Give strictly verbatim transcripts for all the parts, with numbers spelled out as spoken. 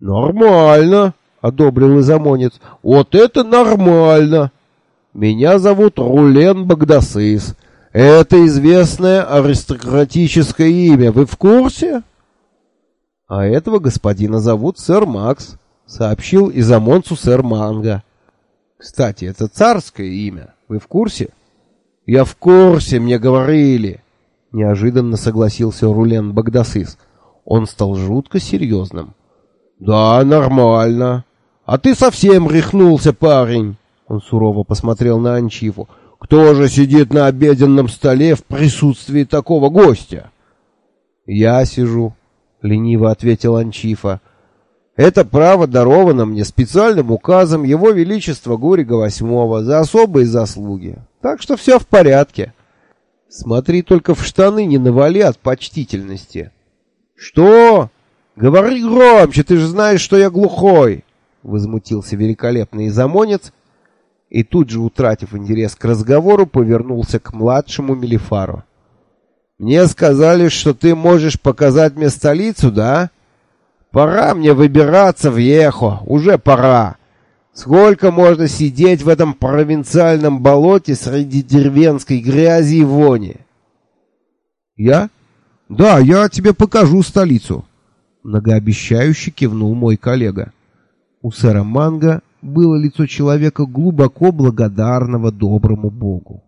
Нормально, одобрил Изамонец. Вот это нормально. Меня зовут Рулен Багдасыс. Это известное аристократическое имя. Вы в курсе? А этого господина зовут сэр Макс, сообщил Изамонцу сэр Манго. Кстати, это царское имя. Вы в курсе? Я в курсе, мне говорили. Неожиданно согласился Рулен Багдасыс. Он стал жутко серьезным. Да, нормально. А ты совсем рехнулся, парень. Он сурово посмотрел на Анчифу. Кто же сидит на обеденном столе в присутствии такого гостя? Я сижу, лениво ответил Анчифа. Это право даровано мне специальным указом Его Величества Гурига восьмого за особые заслуги. Так что все в порядке. Смотри, только в штаны не навали от почтительности. Что? Говори громче, ты же знаешь, что я глухой, возмутился великолепный Изамонец. И тут же, утратив интерес к разговору, повернулся к младшему Мелифару. «Мне сказали, что ты можешь показать мне столицу, да? Пора мне выбираться в Ехо, уже пора. Сколько можно сидеть в этом провинциальном болоте среди деревенской грязи и вони?» «Я? Да, я тебе покажу столицу», — многообещающе кивнул мой коллега. У сэра Манго было лицо человека, глубоко благодарного доброму богу.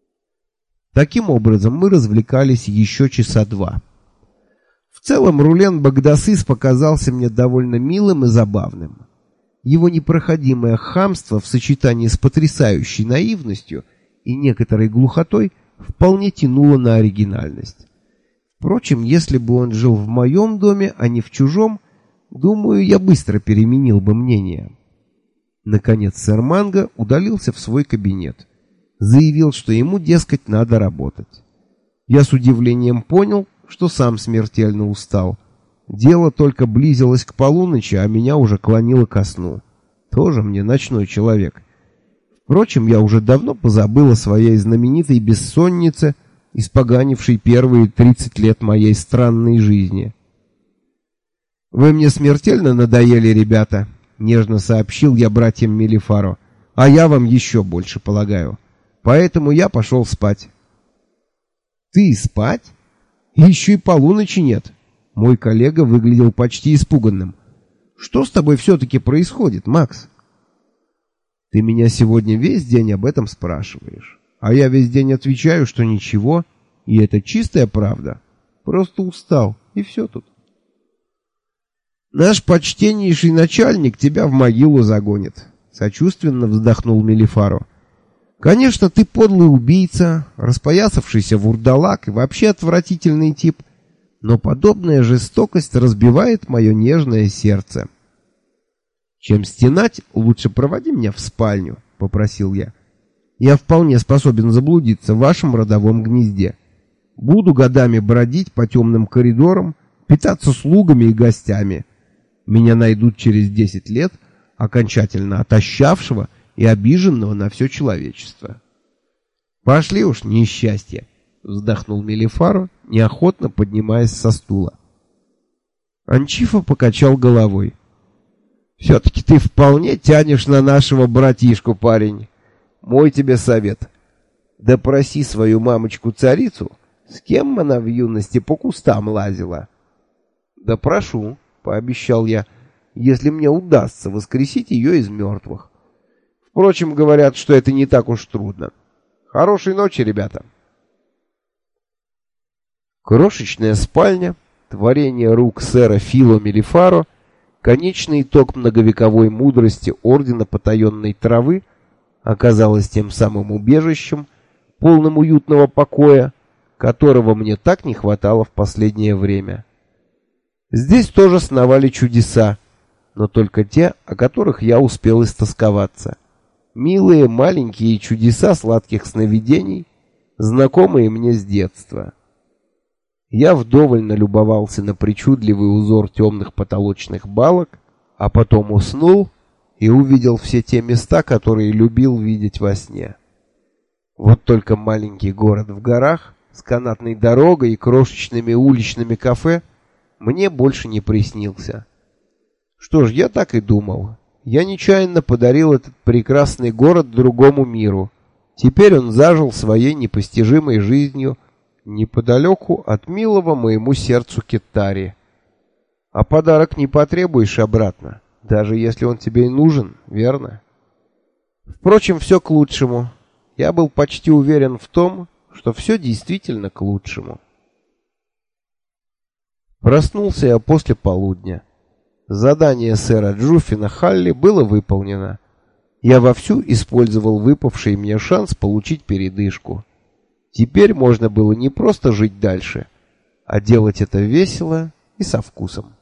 Таким образом, мы развлекались еще часа два. В целом, Рулен Багдасыс показался мне довольно милым и забавным. Его непроходимое хамство в сочетании с потрясающей наивностью и некоторой глухотой вполне тянуло на оригинальность. Впрочем, если бы он жил в моем доме, а не в чужом, думаю, я быстро переменил бы мнение. Наконец сэр Манго удалился в свой кабинет. Заявил, что ему, дескать, надо работать. Я с удивлением понял, что сам смертельно устал. Дело только близилось к полуночи, а меня уже клонило ко сну. Тоже мне ночной человек. Впрочем, я уже давно позабыл о своей знаменитой бессоннице, испоганившей первые тридцать лет моей странной жизни. «Вы мне смертельно надоели, ребята», — нежно сообщил я братьям Мелифару. «А я вам еще больше полагаю. Поэтому я пошел спать». «Ты спать? Еще и полуночи нет». Мой коллега выглядел почти испуганным. «Что с тобой все-таки происходит, Макс?» «Ты меня сегодня весь день об этом спрашиваешь. А я весь день отвечаю, что ничего, и это чистая правда. Просто устал, и все тут». «Наш почтеннейший начальник тебя в могилу загонит», — сочувственно вздохнул Мелифару. «Конечно, ты подлый убийца, распоясавшийся вурдалак и вообще отвратительный тип, но подобная жестокость разбивает мое нежное сердце». «Чем стенать, лучше проводи меня в спальню», — попросил я. «Я вполне способен заблудиться в вашем родовом гнезде. Буду годами бродить по темным коридорам, питаться слугами и гостями. Меня найдут через десять лет, окончательно отощавшего и обиженного на все человечество». «Пошли уж, несчастье», — вздохнул Мелифару, неохотно поднимаясь со стула. Анчифа покачал головой. «Все-таки ты вполне тянешь на нашего братишку, парень. Мой тебе совет. Допроси свою мамочку-царицу, с кем она в юности по кустам лазила». «Допрошу», — пообещал я, — «если мне удастся воскресить ее из мертвых. Впрочем, говорят, что это не так уж трудно. Хорошей ночи, ребята». Крошечная спальня, творение рук сэра Фило Мелифаро, конечный итог многовековой мудрости Ордена Потаенной Травы, оказалась тем самым убежищем, полным уютного покоя, которого мне так не хватало в последнее время. Здесь тоже сновали чудеса, но только те, о которых я успел истосковаться. Милые маленькие чудеса сладких сновидений, знакомые мне с детства. Я вдоволь налюбовался на причудливый узор темных потолочных балок, а потом уснул и увидел все те места, которые любил видеть во сне. Вот только маленький город в горах с канатной дорогой и крошечными уличными кафе мне больше не приснился. Что ж, я так и думал. Я нечаянно подарил этот прекрасный город другому миру. Теперь он зажил своей непостижимой жизнью неподалеку от милого моему сердцу Китари. А подарок не потребуешь обратно, даже если он тебе и нужен, верно? Впрочем, все к лучшему. Я был почти уверен в том, что все действительно к лучшему. Проснулся я после полудня. Задание сэра Джуффина Халли было выполнено. Я вовсю использовал выпавший мне шанс получить передышку. Теперь можно было не просто жить дальше, а делать это весело и со вкусом.